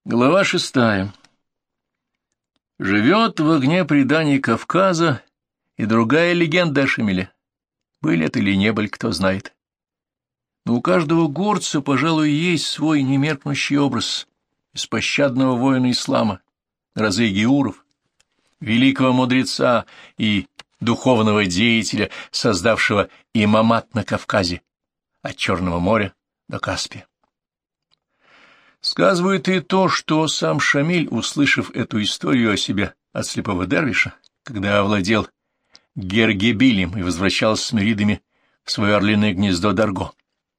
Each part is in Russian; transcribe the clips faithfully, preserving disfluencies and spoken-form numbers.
Глава шестая. Живет в огне преданий Кавказа и другая легенда о Шамиле. Были это или не были, кто знает. Но у каждого горца, пожалуй, есть свой немеркнущий образ беспощадного воина ислама, грозы геуров, великого мудреца и духовного деятеля, создавшего имамат на Кавказе, от Черного моря до Каспия. Сказывает и то, что сам Шамиль, услышав эту историю о себе от слепого дервиша, когда овладел Гергебилем и возвращался с миридами в свое орлиное гнездо Дарго.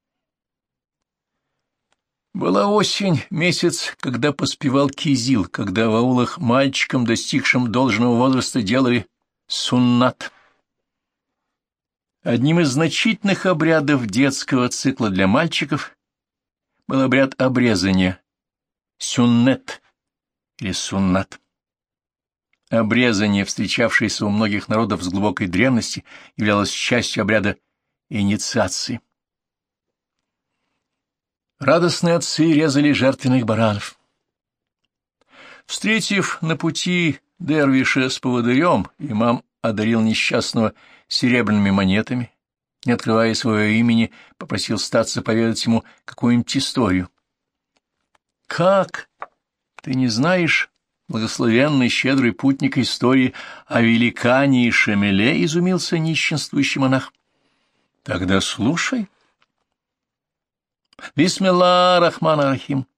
Была осень, месяц, когда поспевал Кизил, когда в аулах мальчикам, достигшим должного возраста, делали суннат. Одним из значительных обрядов детского цикла для мальчиков был обряд обрезания, сюннет или суннат. Обрезание, встречавшееся у многих народов с глубокой древности, являлось частью обряда инициации. Радостные отцы резали жертвенных баранов. Встретив на пути дервиша с поводырем, имам одарил несчастного серебряными монетами, не открывая своего имени, попросил статься поведать ему какую-нибудь историю. — Как? Ты не знаешь, благословенный щедрый путник, истории о великане и Шамиле? — изумился нищенствующий монах. — Тогда слушай. Бисмилла рахман рахим.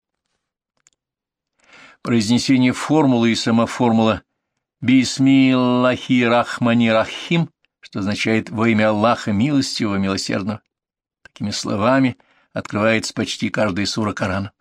Произнесение формулы и сама формула Бисмиллахи рахмани рахим, что означает «во имя Аллаха милостивого, милосердного». Такими словами открывается почти каждая сура Корана.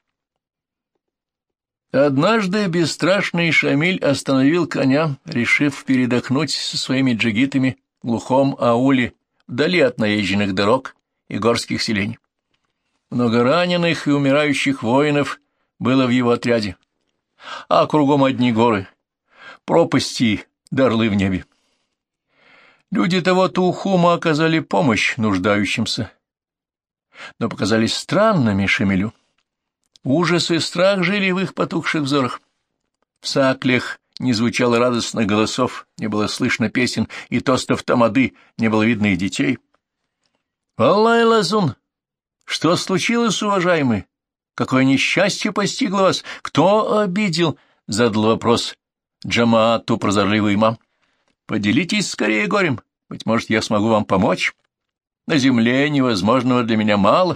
Однажды бесстрашный Шамиль остановил коня, решив передохнуть со своими джигитами в глухом ауле, вдали от наезженных дорог и горских селений. Много раненых и умирающих воинов было в его отряде, а кругом одни горы, пропасти да орлы в небе. Люди того Тухума оказали помощь нуждающимся, но показались странными Шамилю. Ужас и страх жили в их потухших взорах. В саклях не звучало радостных голосов, не было слышно песен и тостов тамады, не было видно и детей. «Аллах лазун! Что случилось, уважаемый? Какое несчастье постигло вас? Кто обидел?» — задал вопрос Джамаату прозорливый имам. «Поделитесь скорее горем. Быть может, я смогу вам помочь. На земле невозможного для меня мало».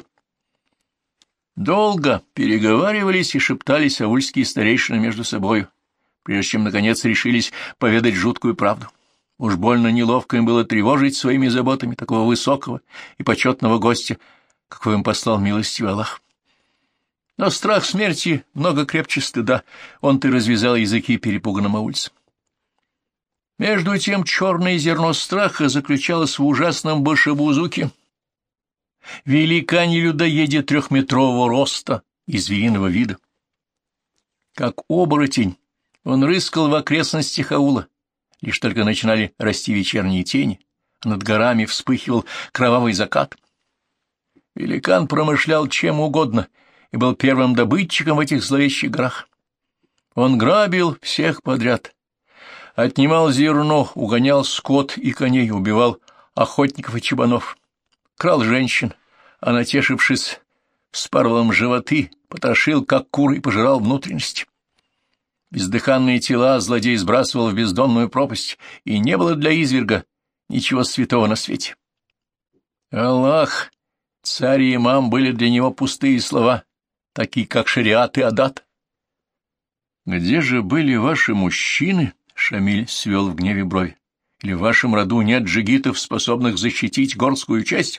Долго переговаривались и шептались аульские старейшины между собою, прежде чем, наконец, решились поведать жуткую правду. Уж больно неловко им было тревожить своими заботами такого высокого и почетного гостя, какой им послал милостивый Аллах. Но страх смерти много крепче стыда, он-то и развязал языки перепуганным аульцам. Между тем черное зерно страха заключалось в ужасном башебузуке, великане-людоеде трехметрового роста и звериного вида. Как оборотень он рыскал в окрестностях аула, лишь только начинали расти вечерние тени, а над горами вспыхивал кровавый закат. Великан промышлял чем угодно и был первым добытчиком в этих зловещих горах. Он грабил всех подряд, отнимал зерно, угонял скот и коней, убивал охотников и чабанов, крал женщин, а, натешившись, вспарывал им животы, потрошил, как кур, и пожирал внутренности. Бездыханные тела злодей сбрасывал в бездонную пропасть, и не было для изверга ничего святого на свете. Аллах, царь и имам были для него пустые слова, такие как шариат и адат. «Где же были ваши мужчины?» — Шамиль свел в гневе брови. «Или в вашем роду нет джигитов, способных защитить горскую часть?»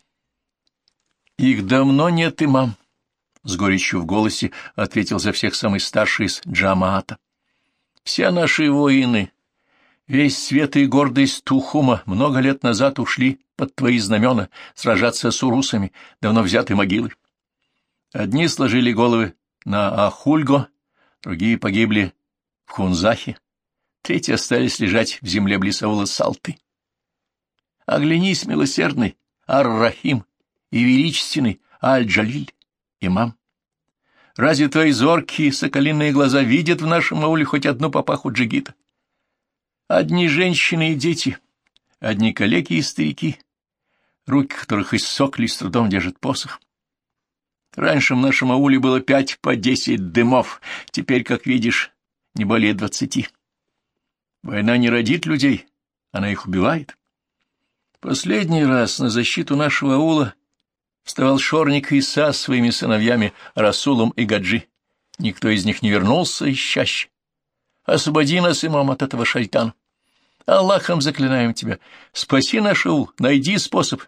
«Их давно нет, имам», — с горечью в голосе ответил за всех самый старший из Джамаата. «Все наши воины, весь свет и гордость Тухума много лет назад ушли под твои знамена сражаться с урусами, давно взяты могилы. Одни сложили головы на Ахульго, другие погибли в Хунзахе, третьи остались лежать в земле близ аула Салты. Оглянись, милосердный Ар-Рахим и величественный Аль-Джалиль, имам. Разве твои зоркие соколиные глаза видят в нашем ауле хоть одну папаху джигита? Одни женщины и дети, одни калеки и старики, руки которых иссохли, с трудом держат посох. Раньше в нашем ауле было пять по десять дымов, теперь, как видишь, не более двадцати. Война не родит людей, она их убивает. Последний раз на защиту нашего аула вставал шорник Иса с своими сыновьями Расулом и Гаджи. Никто из них не вернулся из чащи. Освободи нас, имам, от этого шайтана. Аллахом заклинаем тебя, спаси наш аул, найди способ.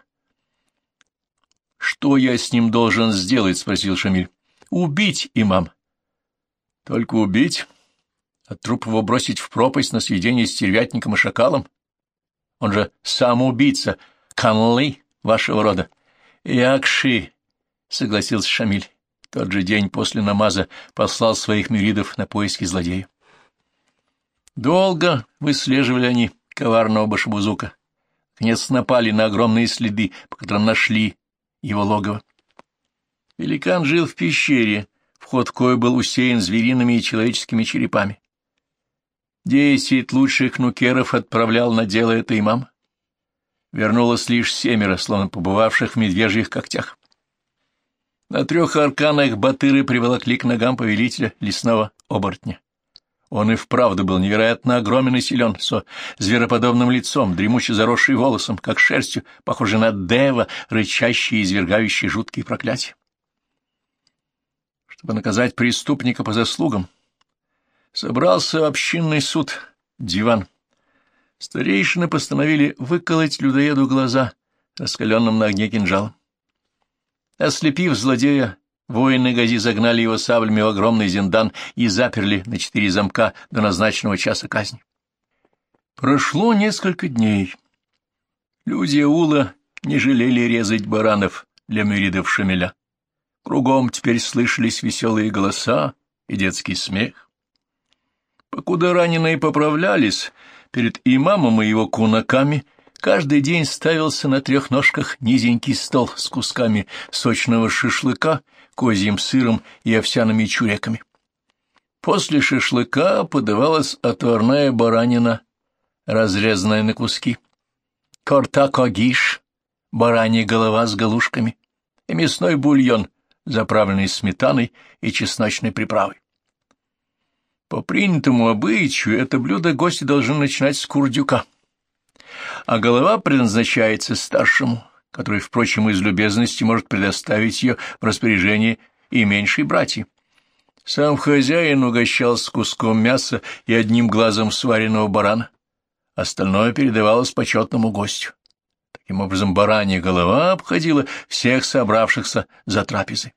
— Что я с ним должен сделать? — спросил Шамиль. — Убить, имам. — Только убить? А труп его бросить в пропасть на съедение стервятником и шакалом? Он же самоубийца, канлы вашего рода. — Якши, — согласился Шамиль. В тот же день после намаза послал своих мюридов на поиски злодея. Долго выслеживали они коварного башибузука. Наконец напали на огромные следы, по которым нашли его логово. Великан жил в пещере, вход в кою был усеян звериными и человеческими черепами. Десять лучших нукеров отправлял на дело это имам. Вернулось лишь семеро, словно побывавших в медвежьих когтях. На трех арканах батыры приволокли к ногам повелителя лесного оборотня. Он и вправду был невероятно огромен и силен, со звероподобным лицом, дремуще заросший волосом, как шерстью, похожий на дева, рычащий и извергающий жуткие проклятия. Чтобы наказать преступника по заслугам, собрался общинный суд, диван. Старейшины постановили выколоть людоеду глаза раскаленным на огне кинжалом. Ослепив злодея, воины Гази загнали его саблями в огромный зиндан и заперли на четыре замка до назначенного часа казни. Прошло несколько дней. Люди аула не жалели резать баранов для мюридов Шамиля. Кругом теперь слышались веселые голоса и детский смех. Покуда раненые поправлялись, перед имамом и его кунаками каждый день ставился на трех ножках низенький стол с кусками сочного шашлыка, козьим сыром и овсяными чуреками. После шашлыка подавалась отварная баранина, разрезанная на куски, корта-когиш, баранья голова с галушками, и мясной бульон, заправленный сметаной и чесночной приправой. По принятому обычаю это блюдо гости должны начинать с курдюка, а голова предназначается старшему, который, впрочем, из любезности может предоставить ее в распоряжение и меньшей братьи. Сам хозяин угощался куском мяса и одним глазом сваренного барана, остальное передавалось почетному гостю. Таким образом, баранья голова обходила всех собравшихся за трапезой.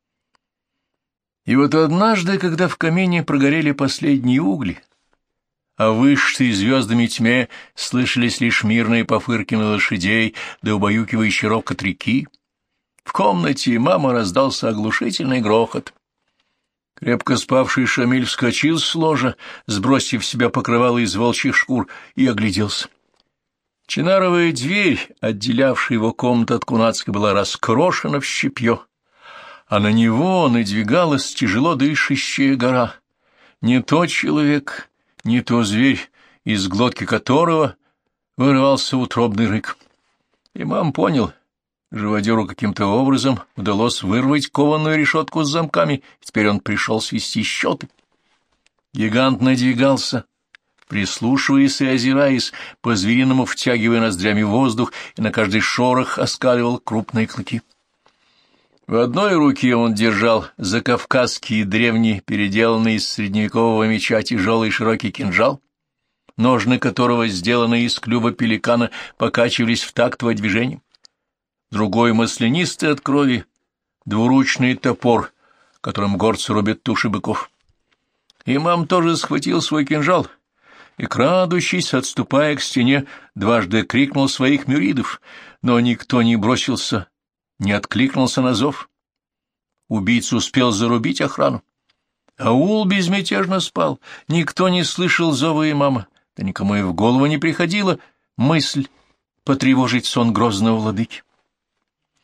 И вот однажды, когда в камине прогорели последние угли, а в вышитой звездами тьме слышались лишь мирные пофыркины лошадей да убаюкивающий рокот реки, в комнате мама раздался оглушительный грохот. Крепко спавший Шамиль вскочил с ложа, сбросив с себя покрывало из волчьих шкур, и огляделся. Чинаровая дверь, отделявшая его комнату от кунацкой, была раскрошена в щепье, а на него надвигалась тяжело дышащая гора. Не то человек, не то зверь, из глотки которого вырывался утробный рык. Имам понял, живодеру каким-то образом удалось вырвать кованую решетку с замками, и теперь он пришел свести счеты. Гигант надвигался, прислушиваясь и озираясь, по-звериному втягивая ноздрями воздух, и на каждый шорох оскаливал крупные клыки. В одной руке он держал закавказский древний, переделанный из средневекового меча тяжелый широкий кинжал, ножны которого, сделанные из клюва пеликана, покачивались в такт его движением. Другой, маслянистый от крови, двуручный топор, которым горцы рубят туши быков. Имам тоже схватил свой кинжал и, крадучись, отступая к стене, дважды крикнул своих мюридов, но никто не бросился, не откликнулся на зов. Убийца успел зарубить охрану. Аул безмятежно спал, никто не слышал зова имама, да никому и в голову не приходила мысль потревожить сон грозного владыки.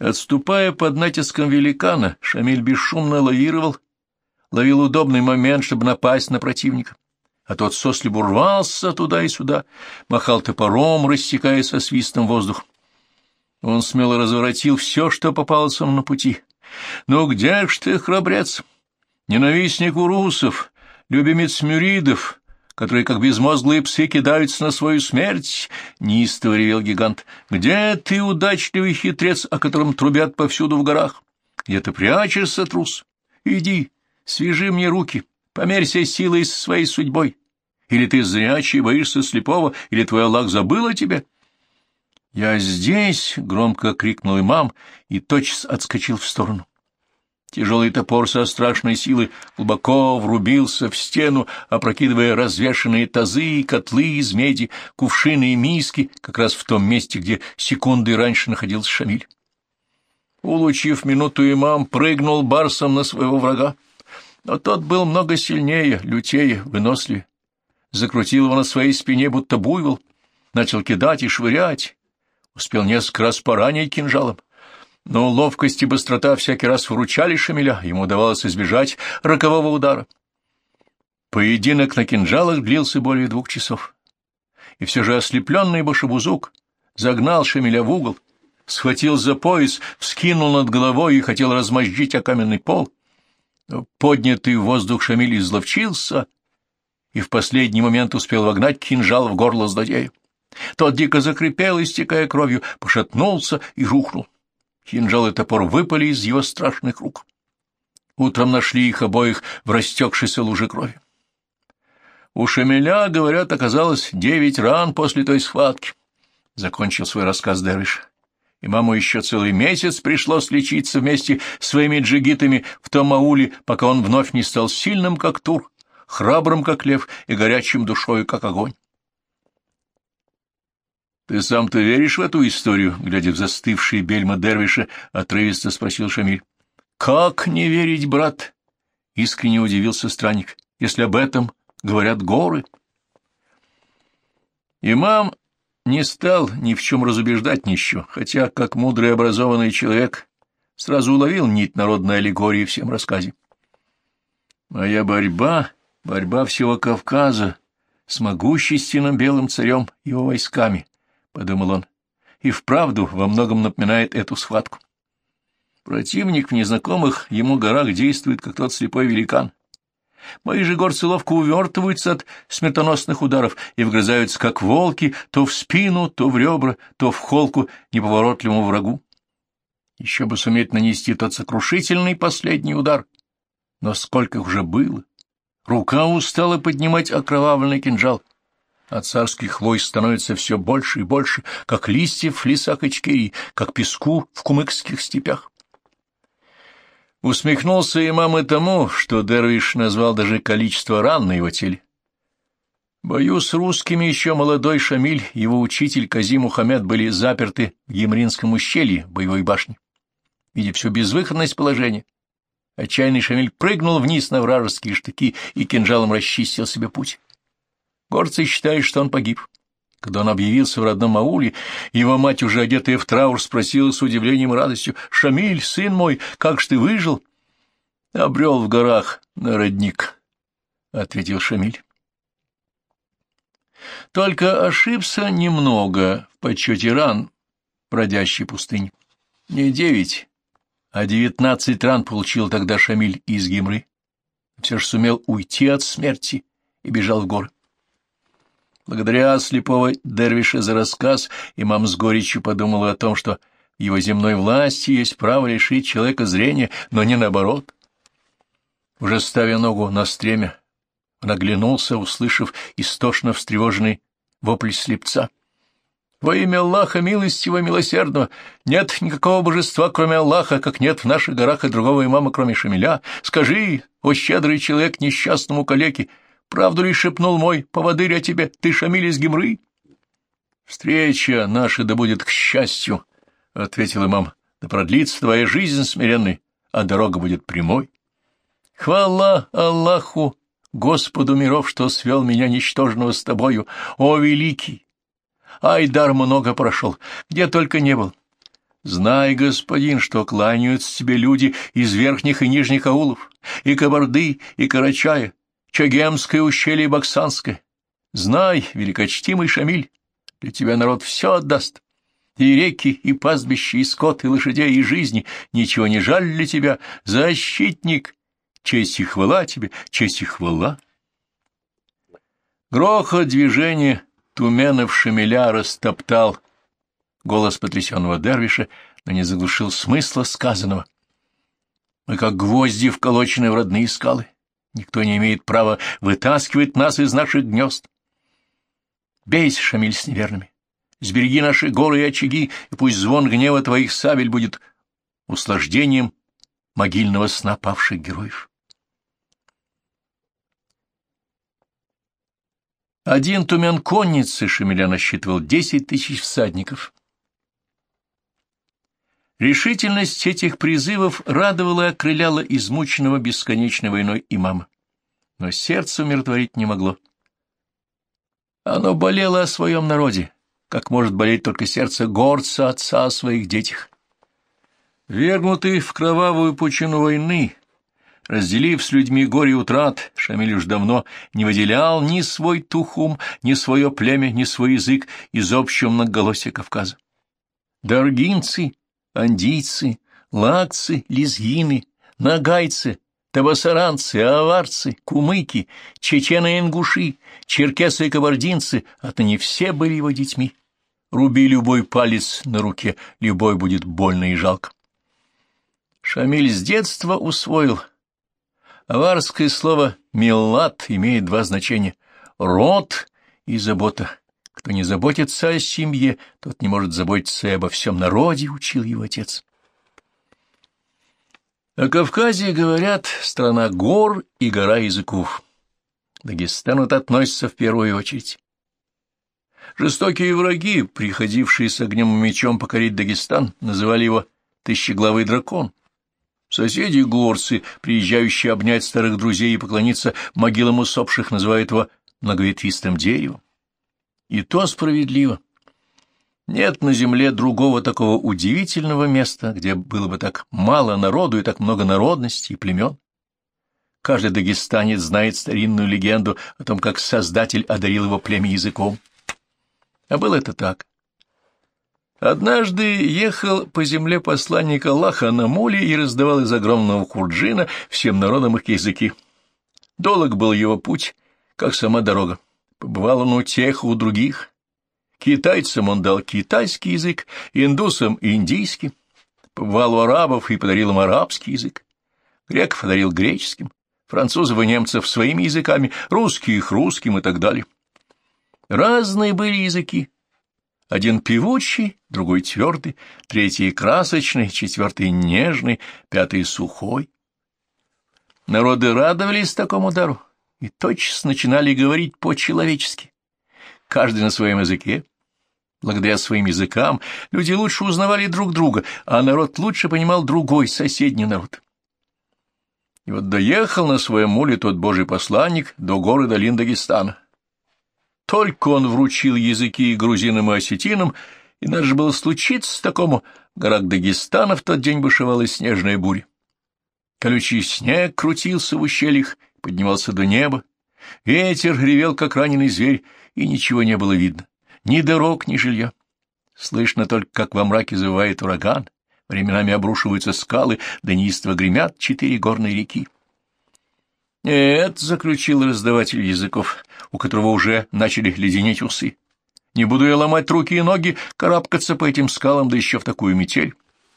Отступая под натиском великана, Шамиль бесшумно лавировал, ловил удобный момент, чтобы напасть на противника, а тот сослепу рвался туда и сюда, махал топором, рассекая со свистом воздух. Он смело разворотил все, что попалось ему на пути. «Ну где ж ты, храбрец? Ненавистник урусов, любимец мюридов, которые, как безмозглые псы, кидаются на свою смерть!» — неистово ревел гигант. «Где ты, удачливый хитрец, о котором трубят повсюду в горах? Где ты прячешься, трус? Иди, свяжи мне руки, померься силой со своей судьбой. Или ты зрячий, боишься слепого, или твой Аллах забыл о тебе?» «Я здесь!» — громко крикнул имам и тотчас отскочил в сторону. Тяжелый топор со страшной силой глубоко врубился в стену, опрокидывая развешанные тазы и котлы из меди, кувшины и миски, как раз в том месте, где секунды раньше находился Шамиль. Улучив минуту, имам прыгнул барсом на своего врага, но тот был много сильнее, лютее, выносливее. Закрутил его на своей спине, будто буйвол, начал кидать и швырять, успел несколько раз поранить кинжалом. Но ловкость и быстрота всякий раз выручали Шамиля, ему удавалось избежать рокового удара. Поединок на кинжалах длился более двух часов. И все же ослепленный башибузук загнал Шамиля в угол, схватил за пояс, вскинул над головой и хотел размозжить о каменный пол. Но поднятый в воздух Шамиль изловчился и в последний момент успел вогнать кинжал в горло злодея. Тот дико закрепел, истекая кровью, пошатнулся и рухнул. Кинжал и топор выпали из его страшных рук. Утром нашли их обоих в растекшейся луже крови. У Шамиля, говорят, оказалось девять ран после той схватки. Закончил свой рассказ дервиш. Имаму еще целый месяц пришлось лечиться вместе с своими джигитами в том ауле, пока он вновь не стал сильным, как тур, храбрым, как лев, и горячим душою, как огонь. — Ты сам-то веришь в эту историю? — глядя в застывшие бельма дервиша, отрывисто спросил Шамиль. — Как не верить, брат? — искренне удивился странник. — Если об этом говорят горы. Имам не стал ни в чем разубеждать нищего, хотя, как мудрый и образованный человек, сразу уловил нить народной аллегории в всем рассказе. «Моя борьба, борьба всего Кавказа с могущественным белым царем и его войсками», — подумал он, — и вправду во многом напоминает эту схватку. Противник в незнакомых ему горах действует, как тот слепой великан. Мои же горцы ловко увертываются от смертоносных ударов и вгрызаются, как волки, то в спину, то в ребра, то в холку неповоротливому врагу. Еще бы суметь нанести тот сокрушительный последний удар. Но сколько их уже было! Рука устала поднимать окровавленный кинжал, а царских войск становится все больше и больше, как листьев в лесах Ичкерии, как песку в кумыкских степях. Усмехнулся имам и тому, что дервиш назвал даже количество ран на его теле. В бою с русскими еще молодой Шамиль и его учитель Кази Мухаммед были заперты в Гимринском ущелье боевой башни. Видя всю безвыходность положения, отчаянный Шамиль прыгнул вниз на вражеские штыки и кинжалом расчистил себе путь. Горцы считают, что он погиб. Когда он объявился в родном ауле, его мать, уже одетая в траур, спросила с удивлением и радостью: «Шамиль, сын мой, как ж ты выжил?» «Обрел в горах на родник», — ответил Шамиль. Только ошибся немного в подсчете ран бродящей пустыни. Не девять, а девятнадцать ран получил тогда Шамиль из Гимры. Все же сумел уйти от смерти и бежал в горы. Благодаря слепого дервиша за рассказ, имам с горечью подумал о том, что в его земной власти есть право лишить человека зрения, но не наоборот. Уже ставя ногу на стремя, он оглянулся, услышав истошно встревоженный вопль слепца. «Во имя Аллаха милостивого и милосердного! Нет никакого божества, кроме Аллаха, как нет в наших горах и другого имама, кроме Шамиля. Скажи, о щедрый человек, несчастному калеке, правду ли шепнул мой поводырь о тебе, ты Шамиль из Гимры?» «Встреча наша да будет к счастью», — ответил имам, — «да продлится твоя жизнь смиренной, а дорога будет прямой. Хвала Аллаху, Господу миров, что свел меня ничтожного с тобою, о великий! Айдар много прошел, где только не был. Знай, господин, что кланяются тебе люди из верхних и нижних аулов, и Кабарды, и Карачая, Чагемское ущелье и Баксанское. Знай, великочтимый Шамиль, для тебя народ все отдаст. И реки, и пастбища, и скот, и лошадей, и жизни. Ничего не жаль для тебя, защитник. Честь и хвала тебе, честь и хвала. Грохот движения туменов Шамиля растоптал голос потрясенного дервиша, но не заглушил смысла сказанного. Мы как гвозди вколочены в родные скалы. Никто не имеет права вытаскивать нас из наших гнезд. Бейся, Шамиль, с неверными. Сбереги наши горы и очаги, и пусть звон гнева твоих сабель будет услаждением могильного сна павших героев. Один тумен конницы Шамиля насчитывал десять тысяч всадников. Решительность этих призывов радовала и окрыляла измученного бесконечной войной имама, но сердце умиротворить не могло. Оно болело о своем народе, как может болеть только сердце горца отца о своих детях. Вергнутый в кровавую пучину войны, разделив с людьми горе утрат, Шамиль уж давно не выделял ни свой тухум, ни свое племя, ни свой язык из общего многоголосия Кавказа. Даргинцы, андийцы, лакцы, лезгины, нагайцы, табасаранцы, аварцы, кумыки, чечены и ингуши, черкесы и кабардинцы, отныне все были его детьми. Руби любой палец на руке, любой будет больно и жалко. Шамиль с детства усвоил. Аварское слово «миллат» имеет два значения — род и забота. Кто не заботится о семье, тот не может заботиться и обо всем народе, учил его отец. О Кавказе говорят страна гор и гора языков. К Дагестану это относится в первую очередь. Жестокие враги, приходившие с огнем и мечом покорить Дагестан, называли его «тысячеглавый дракон». Соседи горцы, приезжающие обнять старых друзей и поклониться могилам усопших, называют его многоветвистым деревом. И то справедливо. Нет на земле другого такого удивительного места, где было бы так мало народу и так много народностей и племен. Каждый дагестанец знает старинную легенду о том, как Создатель одарил его племя языком. А было это так. Однажды ехал по земле посланник Аллаха на муле и раздавал из огромного хурджина всем народам их языки. Долг был его путь, как сама дорога. Побывал он у тех, у других. Китайцам он дал китайский язык, индусам — индийский. Побывал у арабов и подарил им арабский язык. Греков одарил греческим, французов и немцев своими языками, русских их русским и так далее. Разные были языки. Один певучий, другой твердый, третий красочный, четвертый нежный, пятый сухой. Народы радовались такому дару и тотчас начинали говорить по-человечески, каждый на своем языке. Благодаря своим языкам люди лучше узнавали друг друга, а народ лучше понимал другой, соседний народ. И вот доехал на своем муле тот божий посланник до гор и долин Дагестана. Только он вручил языки грузинам и осетинам, и надо же было случиться такому, в горах Дагестана в тот день бушевала снежная буря. Колючий снег крутился в ущельях, поднимался до неба, ветер ревел, как раненый зверь, и ничего не было видно, ни дорог, ни жилья. Слышно только, как во мраке завывает ураган, временами обрушиваются скалы, да неистово гремят четыре горные реки. «Нет», — заключил раздаватель языков, у которого уже начали леденеть усы, — «не буду я ломать руки и ноги, карабкаться по этим скалам, да еще в такую метель».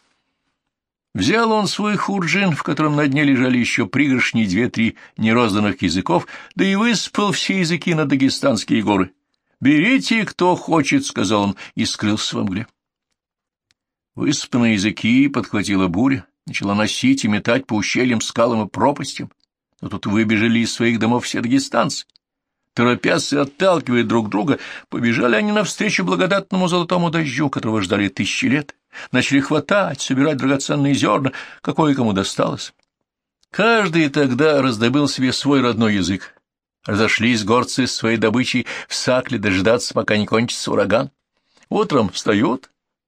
Взял он свой хурджин, в котором на дне лежали еще пригоршни две-три нерозданных языков, да и высыпал все языки на дагестанские горы. «Берите, кто хочет», — сказал он, и скрылся во мгле. Высыпанные языки подхватила буря, начала носить и метать по ущельям, скалам и пропастям. Но тут выбежали из своих домов все дагестанцы. Торопясь и отталкивая друг друга, побежали они навстречу благодатному золотому дождю, которого ждали тысячи лет. Начали хватать, собирать драгоценные зерна, какое кому досталось. Каждый тогда раздобыл себе свой родной язык. Разошлись горцы с своей добычей в Сакле дожидаться, пока не кончится ураган. Утром встают,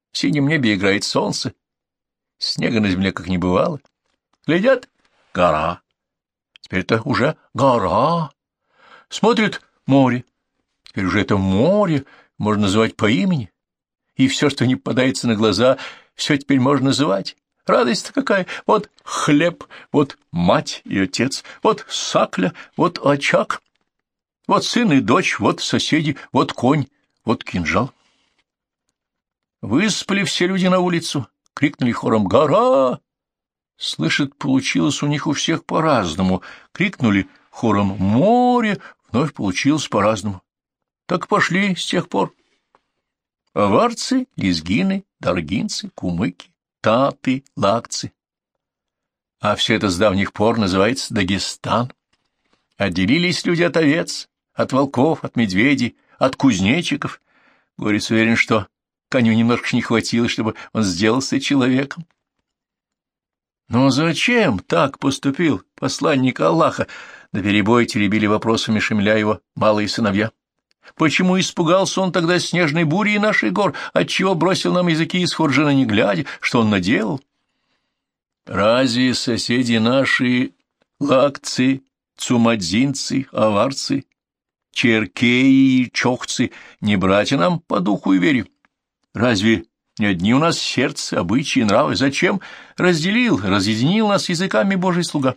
В синем небе играет солнце, снега на земле как не бывало. Глядят — гора. Теперь это уже гора. Смотрят — море. Теперь уже это море можно называть по имени. И все, что не попадается на глаза, все теперь можно называть. Радость-то какая! Вот хлеб, вот мать и отец, вот сакля, вот очаг, вот сын и дочь, вот соседи, вот конь, вот кинжал. Выспали все люди на улицу, крикнули хором «Гора!». Слышат, получилось у них у всех по-разному. Крикнули хором «Море!», вновь получилось по-разному. Так пошли с тех пор. Аварцы, лезгины, даргинцы, кумыки, таты, лакцы. А все это с давних пор называется Дагестан. Отделились люди от овец, от волков, от медведей, от кузнечиков. Горец уверен, что коню немножко не хватило, чтобы он сделался человеком. Но зачем так поступил посланник Аллаха? Наперебой теребили вопросами Шамиля его малые сыновья. Почему испугался он тогда снежной бури и наших гор? Отчего бросил нам языки из Хорджина не глядя? Что он наделал? Разве соседи наши лакцы, цумадзинцы, аварцы, черкеи и чохцы не братья нам по духу и вере? Разве не одни у нас сердце, обычаи, нравы? Зачем разделил, разъединил нас языками Божий слуга?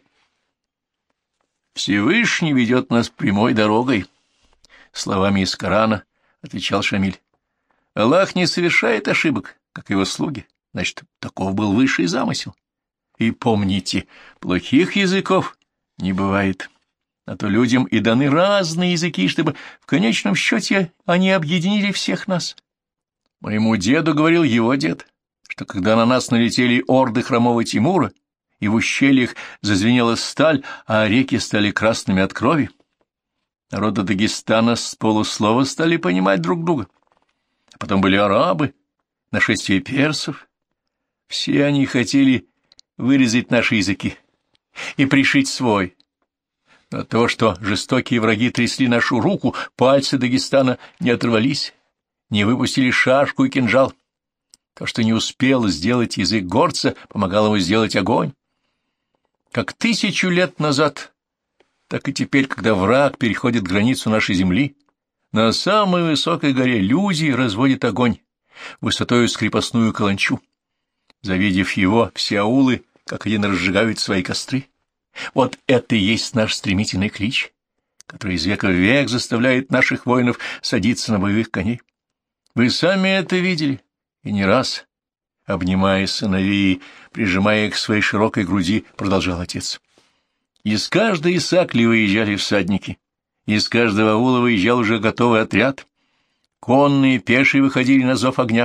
Всевышний ведет нас прямой дорогой. Словами из Корана отвечал Шамиль. Аллах не совершает ошибок, как его слуги. Значит, таков был высший замысел. И помните, плохих языков не бывает. А то людям и даны разные языки, чтобы в конечном счете они объединили всех нас. Моему деду говорил его дед, что когда на нас налетели орды хромого Тимура, и в ущельях зазвенела сталь, а реки стали красными от крови, народы Дагестана с полуслова стали понимать друг друга. А потом были арабы, нашествие персов. Все они хотели вырезать наши языки и пришить свой. Но то, что жестокие враги трясли нашу руку, пальцы Дагестана не оторвались, не выпустили шашку и кинжал. То, что не успел сделать язык горца, помогал ему сделать огонь. Как тысячу лет назад, так и теперь, когда враг переходит границу нашей земли, на самой высокой горе люди разводят огонь высотою с крепостную каланчу. Завидев его, все аулы как один разжигают свои костры. Вот это и есть наш стремительный клич, который из века в век заставляет наших воинов садиться на боевых коней. Вы сами это видели, и не раз, обнимая сыновей, прижимая их к своей широкой груди, продолжал отец. Из каждой сакли выезжали всадники, из каждого аула выезжал уже готовый отряд. Конные, пешие выходили на зов огня.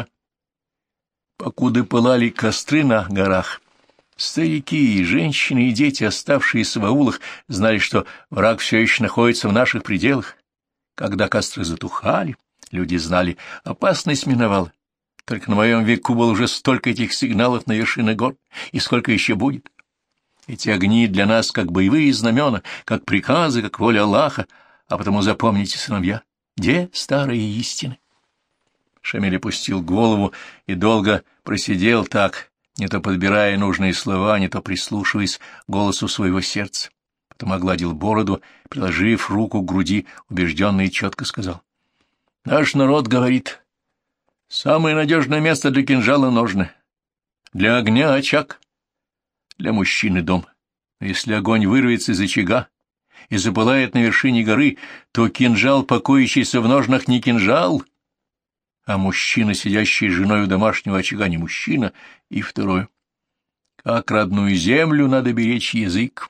Покуда пылали костры на горах, старики, и женщины, и дети, оставшиеся в аулах, знали, что враг все еще находится в наших пределах. Когда костры затухали, люди знали, опасность миновала. Только на моем веку было уже столько этих сигналов на вершины гор, и сколько еще будет. Эти огни для нас как боевые знамена, как приказы, как воля Аллаха, а потому запомните, сыновья, где старые истины. Шамиль опустил голову и долго просидел так, не то подбирая нужные слова, не то прислушиваясь к голосу своего сердца. Потом огладил бороду, приложив руку к груди, убежденно и четко сказал. Наш народ говорит, самое надежное место для кинжала — ножны, для огня — очаг, для мужчины — дом. Но если огонь вырвется из очага и запылает на вершине горы, то кинжал, покоящийся в ножнах, не кинжал, а мужчина, сидящий с женой у домашнего очага, не мужчина. И второе. Как родную землю надо беречь язык.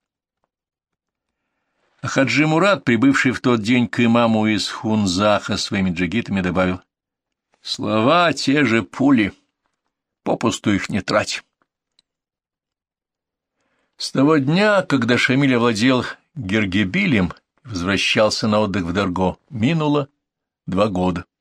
А Хаджи Мурат, прибывший в тот день к имаму из Хунзаха своими джигитами, добавил. Слова те же пули, попусту их не трать. С того дня, когда Шамиль овладел Гергебилем и возвращался на отдых в Дарго, минуло два года.